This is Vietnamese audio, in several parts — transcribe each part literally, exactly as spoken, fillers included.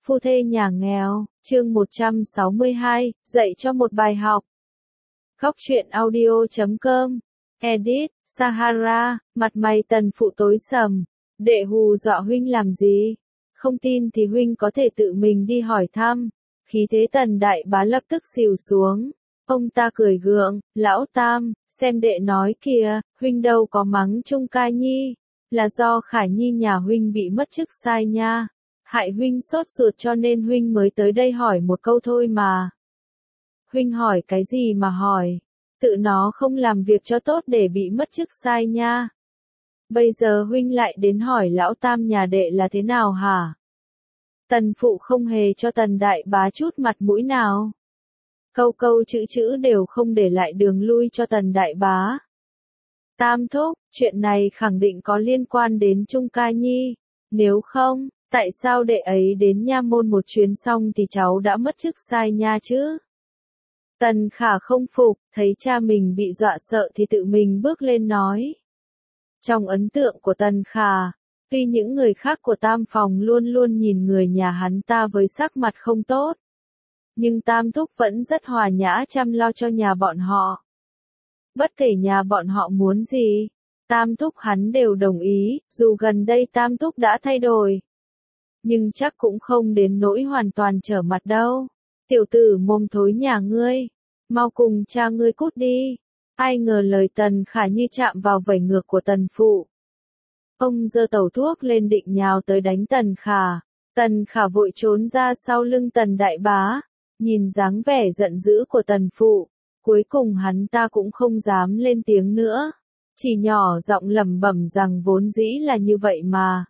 Phu thê nhà nghèo, chương một trăm sáu mươi hai, dạy cho một bài học. Góc truyện audio chấm com, edit, Sahara, mặt mày Tần Phụ tối sầm, đệ hù dọa huynh làm gì? Không tin thì huynh có thể tự mình đi hỏi thăm. Khí thế Tần Đại Bá lập tức xìu xuống. Ông ta cười gượng, lão Tam, xem đệ nói kìa, huynh đâu có mắng Trung Ca Nhi, là do Khả Nhi nhà huynh bị mất chức sai nha. Hại huynh sốt ruột cho nên huynh mới tới đây hỏi một câu thôi mà. Huynh hỏi cái gì mà hỏi? Tự nó không làm việc cho tốt để bị mất chức sai nha. Bây giờ huynh lại đến hỏi lão Tam nhà đệ là thế nào hả? Tần Phụ không hề cho Tần Đại Bá chút mặt mũi nào. Câu câu chữ chữ đều không để lại đường lui cho Tần Đại Bá. Tam thúc, chuyện này khẳng định có liên quan đến Trung Ca Nhi. Nếu không, tại sao đệ ấy đến nha môn một chuyến xong thì cháu đã mất chức sai nha chứ? Tần Khả không phục, thấy cha mình bị dọa sợ thì tự mình bước lên nói. Trong ấn tượng của Tần Khả, tuy những người khác của Tam phòng luôn luôn nhìn người nhà hắn ta với sắc mặt không tốt, nhưng Tam thúc vẫn rất hòa nhã chăm lo cho nhà bọn họ. Bất kể nhà bọn họ muốn gì, Tam thúc hắn đều đồng ý, dù gần đây Tam thúc đã thay đổi. Nhưng chắc cũng không đến nỗi hoàn toàn trở mặt đâu. Tiểu tử mồm thối nhà ngươi, mau cùng cha ngươi cút đi. Ai ngờ lời Tần Khả như chạm vào vảy ngược của Tần Phụ. Ông giơ tẩu thuốc lên định nhào tới đánh Tần Khả. Tần Khả vội trốn ra sau lưng Tần Đại Bá, nhìn dáng vẻ giận dữ của Tần Phụ. Cuối cùng hắn ta cũng không dám lên tiếng nữa, chỉ nhỏ giọng lẩm bẩm rằng vốn dĩ là như vậy mà.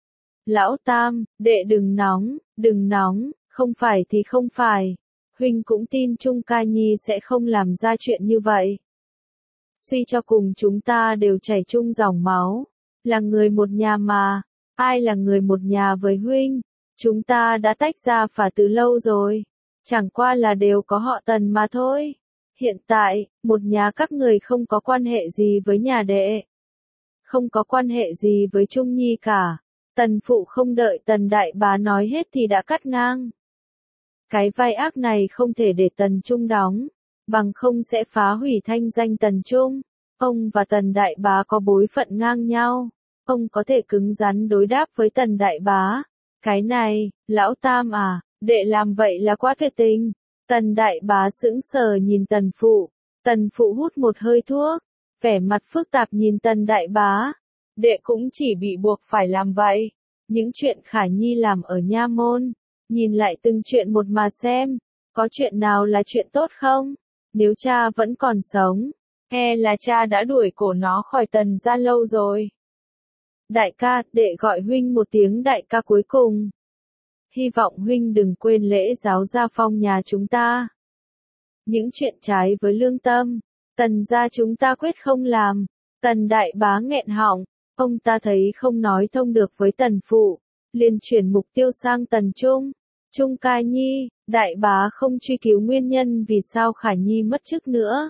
Lão Tam, đệ đừng nóng, đừng nóng, không phải thì không phải. Huynh cũng tin Trung Ca Nhi sẽ không làm ra chuyện như vậy. Suy cho cùng chúng ta đều chảy chung dòng máu, là người một nhà mà. Ai là người một nhà với huynh? Chúng ta đã tách ra phả từ lâu rồi, chẳng qua là đều có họ Tần mà thôi. Hiện tại, một nhà các người không có quan hệ gì với nhà đệ, không có quan hệ gì với Trung Nhi cả. Tần Phụ không đợi Tần Đại Bá nói hết thì đã cắt ngang. Cái vai ác này không thể để Tần Trung đóng, bằng không sẽ phá hủy thanh danh Tần Trung. Ông và Tần Đại Bá có bối phận ngang nhau, ông có thể cứng rắn đối đáp với Tần Đại Bá. Cái này, lão Tam à, đệ làm vậy là quá tuyệt tình. Tần Đại Bá sững sờ nhìn Tần Phụ. Tần Phụ hút một hơi thuốc, vẻ mặt phức tạp nhìn Tần Đại Bá. Đệ cũng chỉ bị buộc phải làm vậy. Những chuyện Khả Nhi làm ở nha môn, nhìn lại từng chuyện một mà xem, có chuyện nào là chuyện tốt không? Nếu cha vẫn còn sống, e là cha đã đuổi cổ nó khỏi Tần gia lâu rồi. Đại ca, đệ gọi huynh một tiếng đại ca cuối cùng. Hy vọng huynh đừng quên lễ giáo gia phong nhà chúng ta. Những chuyện trái với lương tâm, Tần gia chúng ta quyết không làm. Tần Đại Bá nghẹn họng, ông ta thấy không nói thông được với Tần Phụ, liền chuyển mục tiêu sang Tần Trung. Trung Ca Nhi, Đại Bá không truy cứu nguyên nhân vì sao Khả Nhi mất chức nữa.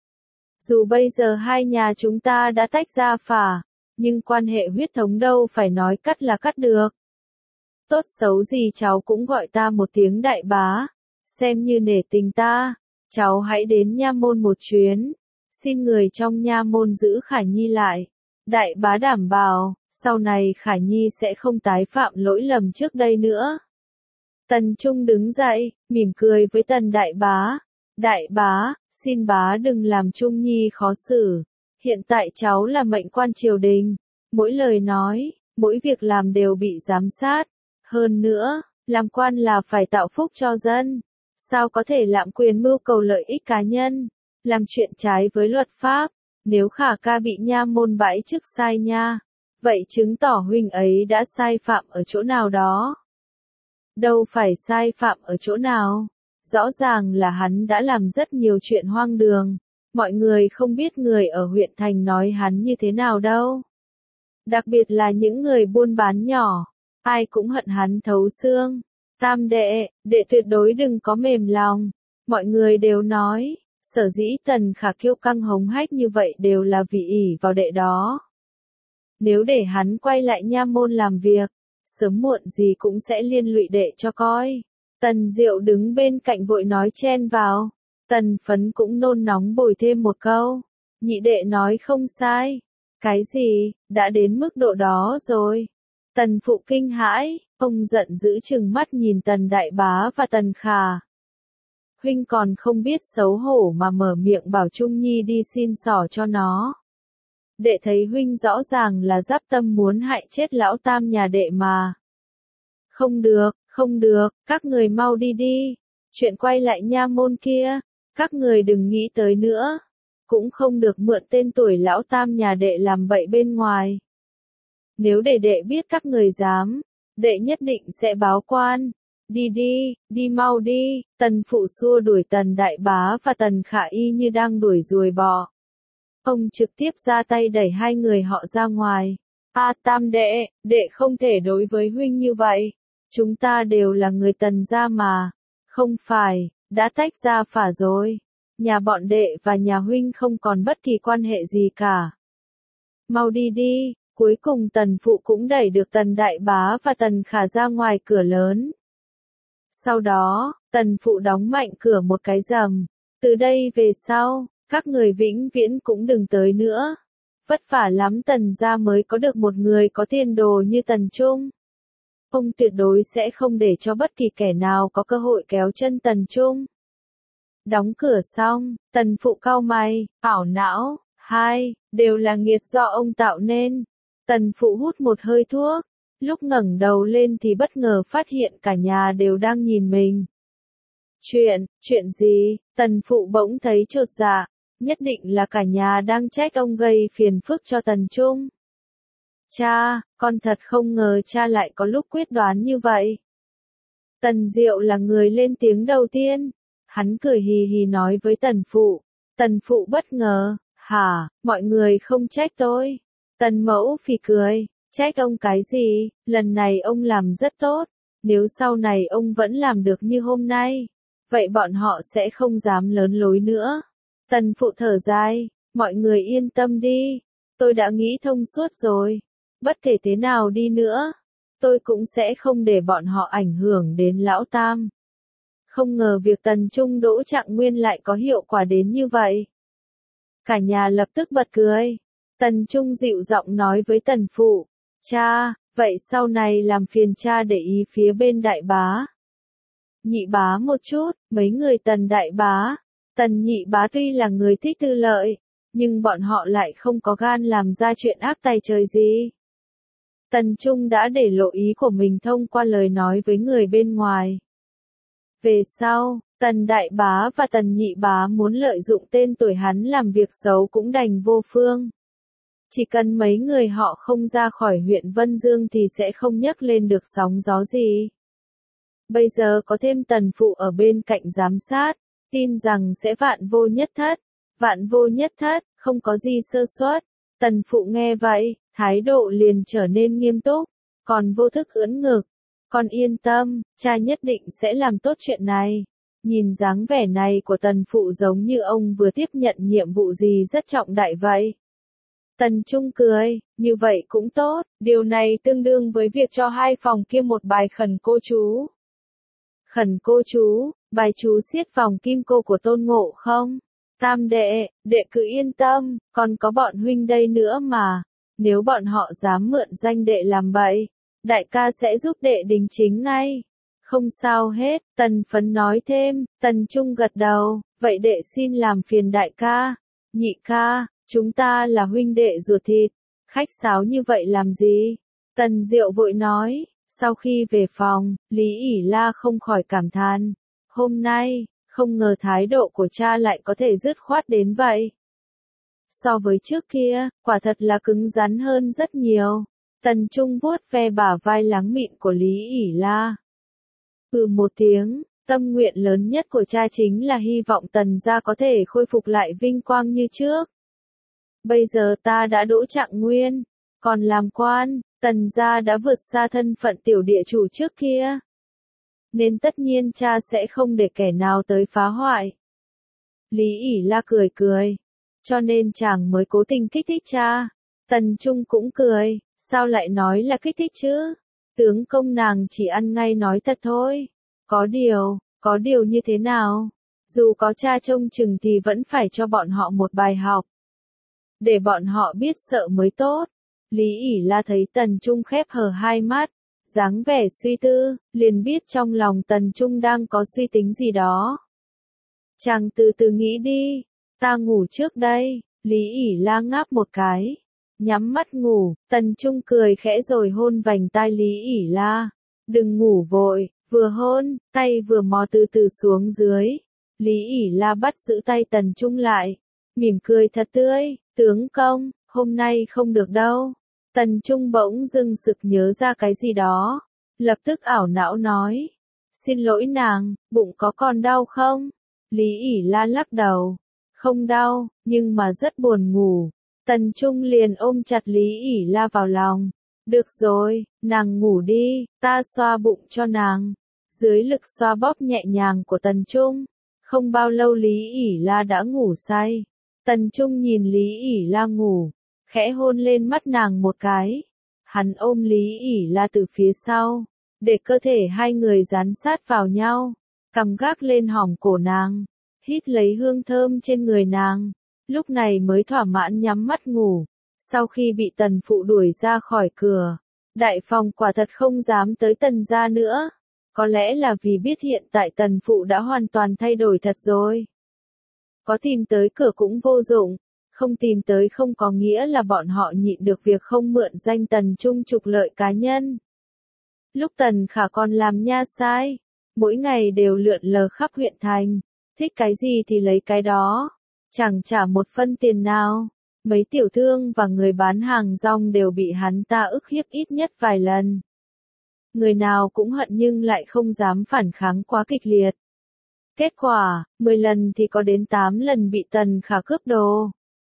Dù bây giờ hai nhà chúng ta đã tách ra phả, nhưng quan hệ huyết thống đâu phải nói cắt là cắt được. Tốt xấu gì cháu cũng gọi ta một tiếng Đại Bá, xem như nể tình ta. Cháu hãy đến nha môn một chuyến, xin người trong nha môn giữ Khả Nhi lại. Đại Bá đảm bảo, sau này Khả Nhi sẽ không tái phạm lỗi lầm trước đây nữa. Tần Trung đứng dậy, mỉm cười với Tần Đại Bá. Đại Bá, xin bá đừng làm Trung Nhi khó xử. Hiện tại cháu là mệnh quan triều đình, mỗi lời nói, mỗi việc làm đều bị giám sát. Hơn nữa, làm quan là phải tạo phúc cho dân. Sao có thể lạm quyền mưu cầu lợi ích cá nhân, làm chuyện trái với luật pháp? Nếu Khả ca bị nha môn bãi chức sai nha, vậy chứng tỏ huynh ấy đã sai phạm ở chỗ nào đó. Đâu phải sai phạm ở chỗ nào, rõ ràng là hắn đã làm rất nhiều chuyện hoang đường. Mọi người không biết người ở huyện thành nói hắn như thế nào đâu. Đặc biệt là những người buôn bán nhỏ, ai cũng hận hắn thấu xương. Tam đệ, đệ tuyệt đối đừng có mềm lòng. Mọi người đều nói, sở dĩ Tần Khả kiêu căng hống hách như vậy đều là vì ỷ vào đệ đó. Nếu để hắn quay lại nha môn làm việc, sớm muộn gì cũng sẽ liên lụy đệ cho coi. Tần Diệu đứng bên cạnh vội nói chen vào. Tần Phấn cũng nôn nóng bồi thêm một câu. Nhị đệ nói không sai. Cái gì, đã đến mức độ đó rồi. Tần Phụ kinh hãi, ông giận dữ trừng mắt nhìn Tần Đại Bá và Tần Khả. Huynh còn không biết xấu hổ mà mở miệng bảo Trung Nhi đi xin xỏ cho nó. Đệ thấy huynh rõ ràng là giáp tâm muốn hại chết lão tam nhà đệ mà. Không được, không được, các người mau đi đi. Chuyện quay lại nha môn kia, các người đừng nghĩ tới nữa. Cũng không được mượn tên tuổi lão tam nhà đệ làm bậy bên ngoài. Nếu để đệ biết các người dám, đệ nhất định sẽ báo quan. Đi đi, đi mau đi. Tần Phụ xua đuổi Tần Đại Bá và Tần Khả y như đang đuổi ruồi bò. Ông trực tiếp ra tay đẩy hai người họ ra ngoài. A Tam đệ, đệ không thể đối với huynh như vậy. Chúng ta đều là người Tần gia mà. Không phải, đã tách ra phả rồi. Nhà bọn đệ và nhà huynh không còn bất kỳ quan hệ gì cả. Mau đi đi. Cuối cùng Tần Phụ cũng đẩy được Tần Đại Bá và Tần Khả ra ngoài cửa lớn. Sau đó, Tần Phụ đóng mạnh cửa một cái rầm. Từ đây về sau, các người vĩnh viễn cũng đừng tới nữa. Vất vả lắm Tần gia mới có được một người có tiền đồ như Tần Trung. Ông tuyệt đối sẽ không để cho bất kỳ kẻ nào có cơ hội kéo chân Tần Trung. Đóng cửa xong, Tần Phụ cau mày, ảo não, hai, đều là nghiệt do ông tạo nên. Tần Phụ hút một hơi thuốc, lúc ngẩng đầu lên thì bất ngờ phát hiện cả nhà đều đang nhìn mình. Chuyện, chuyện gì? Tần Phụ bỗng thấy chột dạ, nhất định là cả nhà đang trách ông gây phiền phức cho Tần Trung. Cha, con thật không ngờ cha lại có lúc quyết đoán như vậy. Tần Diệu là người lên tiếng đầu tiên, hắn cười hì hì nói với Tần Phụ. Tần Phụ bất ngờ, hả, mọi người không trách tôi. Tần Mẫu phì cười, trách ông cái gì, lần này ông làm rất tốt, nếu sau này ông vẫn làm được như hôm nay, vậy bọn họ sẽ không dám lớn lối nữa. Tần Phụ thở dài, mọi người yên tâm đi, tôi đã nghĩ thông suốt rồi, bất kể thế nào đi nữa, tôi cũng sẽ không để bọn họ ảnh hưởng đến lão tam. Không ngờ việc Tần Trung Đỗ Trạng Nguyên lại có hiệu quả đến như vậy. Cả nhà lập tức bật cười. Tần Trung dịu giọng nói với Tần Phụ, cha, vậy sau này làm phiền cha để ý phía bên Đại Bá. Nhị Bá một chút, mấy người Tần Đại Bá, Tần Nhị Bá tuy là người thích tư lợi, nhưng bọn họ lại không có gan làm ra chuyện ác tay trời gì. Tần Trung đã để lộ ý của mình thông qua lời nói với người bên ngoài. Về sau, Tần Đại Bá và Tần Nhị Bá muốn lợi dụng tên tuổi hắn làm việc xấu cũng đành vô phương. Chỉ cần mấy người họ không ra khỏi huyện Vân Dương thì sẽ không nhấc lên được sóng gió gì. Bây giờ có thêm Tần Phụ ở bên cạnh giám sát, tin rằng sẽ vạn vô nhất thất. Vạn vô nhất thất, không có gì sơ suất. Tần Phụ nghe vậy, thái độ liền trở nên nghiêm túc, còn vô thức ưỡn ngực. Con yên tâm, cha nhất định sẽ làm tốt chuyện này. Nhìn dáng vẻ này của Tần Phụ giống như ông vừa tiếp nhận nhiệm vụ gì rất trọng đại vậy. Tần Trung cười, như vậy cũng tốt, điều này tương đương với việc cho hai phòng kia một bài khẩn cô chú. Khẩn cô chú, bài chú xiết vòng kim cô của Tôn Ngộ Không. Tam đệ, đệ cứ yên tâm, còn có bọn huynh đây nữa mà. Nếu bọn họ dám mượn danh đệ làm bậy, đại ca sẽ giúp đệ đính chính ngay. Không sao hết, Tần Phấn nói thêm. Tần Trung gật đầu, vậy đệ xin làm phiền đại ca. Nhị ca, chúng ta là huynh đệ ruột thịt, khách sáo như vậy làm gì? Tần Diệu vội nói. Sau khi về phòng, Lý ỉ La không khỏi cảm thán. Hôm nay, không ngờ thái độ của cha lại có thể dứt khoát đến vậy. So với trước kia, quả thật là cứng rắn hơn rất nhiều. Tần Trung vuốt ve bả vai láng mịn của Lý ỉ La. Ừ một tiếng, tâm nguyện lớn nhất của cha chính là hy vọng Tần gia có thể khôi phục lại vinh quang như trước. Bây giờ ta đã đỗ trạng nguyên, còn làm quan, Tần gia đã vượt xa thân phận tiểu địa chủ trước kia. Nên tất nhiên cha sẽ không để kẻ nào tới phá hoại. Lý ỉ La cười cười. Cho nên chàng mới cố tình kích thích cha. Tần Trung cũng cười, sao lại nói là kích thích chứ? Tướng công nàng chỉ ăn ngay nói thật thôi. Có điều, có điều như thế nào? Dù có cha trông chừng thì vẫn phải cho bọn họ một bài học. Để bọn họ biết sợ mới tốt. Lý ỉ la thấy Tần Trung khép hờ hai mắt, dáng vẻ suy tư, liền biết trong lòng Tần Trung đang có suy tính gì đó. Chàng từ từ nghĩ đi, ta ngủ trước đây. Lý ỉ la ngáp một cái, nhắm mắt ngủ. Tần Trung cười khẽ rồi hôn vành tai Lý ỉ la. Đừng ngủ vội, vừa hôn, tay vừa mò từ từ xuống dưới. Lý ỉ la bắt giữ tay Tần Trung lại, mỉm cười thật tươi, tướng công, hôm nay không được đâu. Tần Trung bỗng dưng sực nhớ ra cái gì đó, lập tức ảo não nói, xin lỗi nàng, bụng có còn đau không? Lý ỉ la lắc đầu, không đau, nhưng mà rất buồn ngủ. Tần Trung liền ôm chặt Lý ỉ la vào lòng, được rồi, nàng ngủ đi, ta xoa bụng cho nàng. Dưới lực xoa bóp nhẹ nhàng của Tần Trung, không bao lâu Lý ỉ la đã ngủ say. Tần Trung nhìn Lý ỉ la ngủ, khẽ hôn lên mắt nàng một cái. Hắn ôm Lý ỉ la từ phía sau, để cơ thể hai người dán sát vào nhau, cằm gác lên hõm cổ nàng, hít lấy hương thơm trên người nàng. Lúc này mới thỏa mãn nhắm mắt ngủ. Sau khi bị Tần phụ đuổi ra khỏi cửa, đại phòng quả thật không dám tới Tần gia nữa. Có lẽ là vì biết hiện tại Tần phụ đã hoàn toàn thay đổi thật rồi. Có tìm tới cửa cũng vô dụng, không tìm tới không có nghĩa là bọn họ nhịn được việc không mượn danh Tần Trung trục lợi cá nhân. Lúc Tần Khả còn làm nha sai, mỗi ngày đều lượn lờ khắp huyện thành, thích cái gì thì lấy cái đó, chẳng trả một phân tiền nào. Mấy tiểu thương và người bán hàng rong đều bị hắn ta ức hiếp ít nhất vài lần. Người nào cũng hận nhưng lại không dám phản kháng quá kịch liệt. Kết quả, mười lần thì có đến tám lần bị Tần Khả cướp đồ.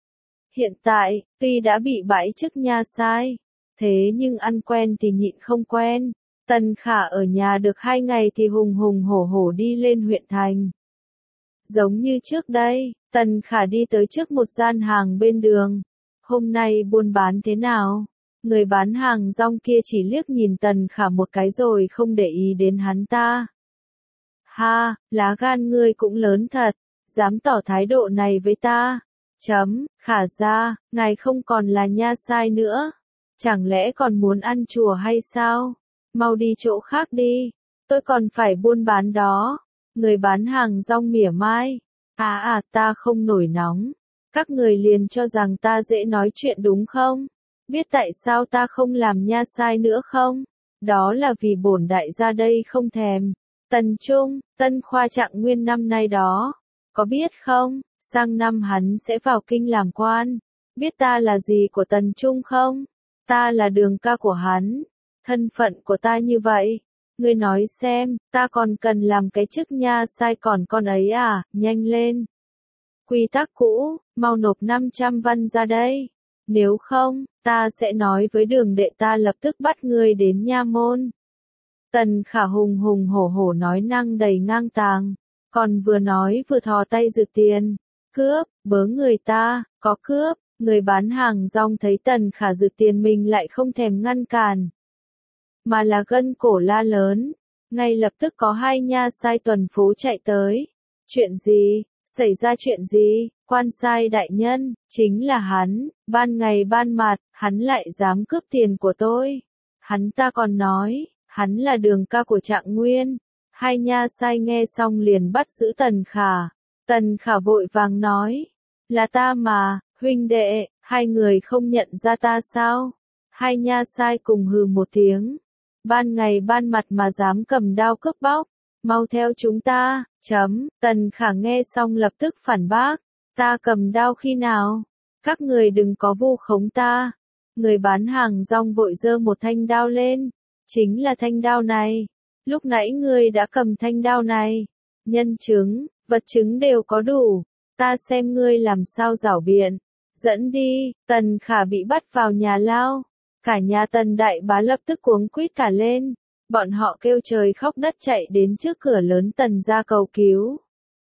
Hiện tại, tuy đã bị bãi chức nha sai, thế nhưng ăn quen thì nhịn không quen. Tần Khả ở nhà được hai ngày thì hùng hùng hổ hổ đi lên huyện thành. Giống như trước đây, Tần Khả đi tới trước một gian hàng bên đường. Hôm nay buôn bán thế nào? Người bán hàng rong kia chỉ liếc nhìn Tần Khả một cái rồi không để ý đến hắn ta. Ha, lá gan ngươi cũng lớn thật, dám tỏ thái độ này với ta. Chấm, Khả gia, ngài không còn là nha sai nữa. Chẳng lẽ còn muốn ăn chùa hay sao? Mau đi chỗ khác đi, tôi còn phải buôn bán đó. Người bán hàng rong mỉa mai. À à, ta không nổi nóng. Các người liền cho rằng ta dễ nói chuyện đúng không? Biết tại sao ta không làm nha sai nữa không? Đó là vì bổn đại gia đây không thèm. Tần Trung, tân khoa trạng nguyên năm nay đó. Có biết không, sang năm hắn sẽ vào kinh làm quan. Biết ta là gì của Tần Trung không? Ta là đường ca của hắn. Thân phận của ta như vậy. Ngươi nói xem, ta còn cần làm cái chức nha sai còn con ấy à, nhanh lên. Quy tắc cũ, mau nộp năm trăm văn ra đây. Nếu không, ta sẽ nói với đường đệ ta lập tức bắt ngươi đến nha môn. Tần Khả hùng hùng hổ hổ nói năng đầy ngang tàng, còn vừa nói vừa thò tay giật tiền. Cướp, bớ người ta, có cướp. Người bán hàng rong thấy Tần Khả giật tiền mình lại không thèm ngăn cản, mà là gân cổ la lớn. Ngay lập tức có hai nha sai tuần phố chạy tới. Chuyện gì? Xảy ra chuyện gì? Quan sai đại nhân, chính là hắn, ban ngày ban mặt, hắn lại dám cướp tiền của tôi. Hắn ta còn nói, hắn là đường ca của Trạng Nguyên. Hai nha sai nghe xong liền bắt giữ Tần Khả. Tần Khả vội vàng nói, là ta mà, huynh đệ, hai người không nhận ra ta sao? Hai nha sai cùng hừ một tiếng. Ban ngày ban mặt mà dám cầm đao cướp bóc, mau theo chúng ta, chấm. Tần Khả nghe xong lập tức phản bác, ta cầm đao khi nào? Các người đừng có vu khống ta. Người bán hàng rong vội giơ một thanh đao lên, chính là thanh đao này. Lúc nãy ngươi đã cầm thanh đao này. Nhân chứng, vật chứng đều có đủ, ta xem ngươi làm sao giảo biện. Dẫn đi. Tần Khả bị bắt vào nhà lao. Cả nhà Tần đại bá lập tức cuống quýt cả lên. Bọn họ kêu trời khóc đất chạy đến trước cửa lớn Tần gia cầu cứu.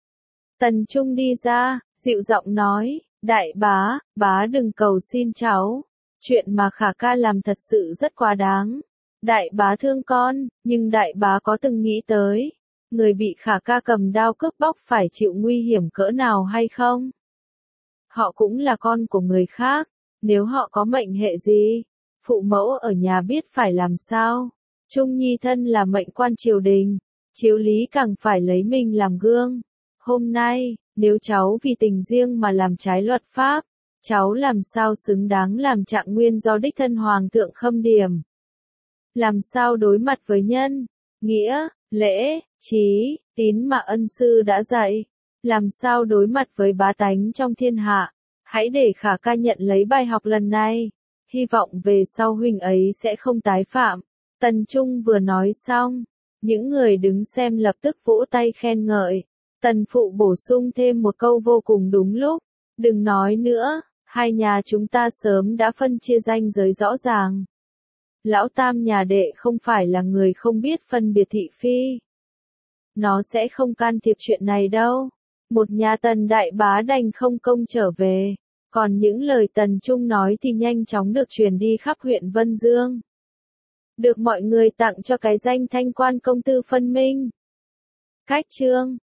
Tần Trung đi ra, dịu giọng nói, đại bá, bá đừng cầu xin cháu. Chuyện mà Khả ca làm thật sự rất quá đáng. Đại bá thương con, nhưng đại bá có từng nghĩ tới, người bị Khả ca cầm đao cướp bóc phải chịu nguy hiểm cỡ nào hay không? Họ cũng là con của người khác, nếu họ có mệnh hệ gì, phụ mẫu ở nhà biết phải làm sao. Trung Nhi thân là mệnh quan triều đình, chiếu lý càng phải lấy mình làm gương. Hôm nay, nếu cháu vì tình riêng mà làm trái luật pháp, cháu làm sao xứng đáng làm trạng nguyên do đích thân hoàng thượng khâm điểm? Làm sao đối mặt với nhân, nghĩa, lễ, trí, tín mà ân sư đã dạy? Làm sao đối mặt với bá tánh trong thiên hạ? Hãy để Khả ca nhận lấy bài học lần này. Hy vọng về sau huynh ấy sẽ không tái phạm. Tần Trung vừa nói xong, những người đứng xem lập tức vỗ tay khen ngợi. Tần Phụ bổ sung thêm một câu vô cùng đúng lúc. Đừng nói nữa, hai nhà chúng ta sớm đã phân chia ranh giới rõ ràng. Lão Tam nhà đệ không phải là người không biết phân biệt thị phi. Nó sẽ không can thiệp chuyện này đâu. Một nhà Tần đại bá đành không công trở về. Còn những lời Tần Trung nói thì nhanh chóng được truyền đi khắp huyện Vân Dương. Được mọi người tặng cho cái danh thanh quan công tư phân minh. Cách chương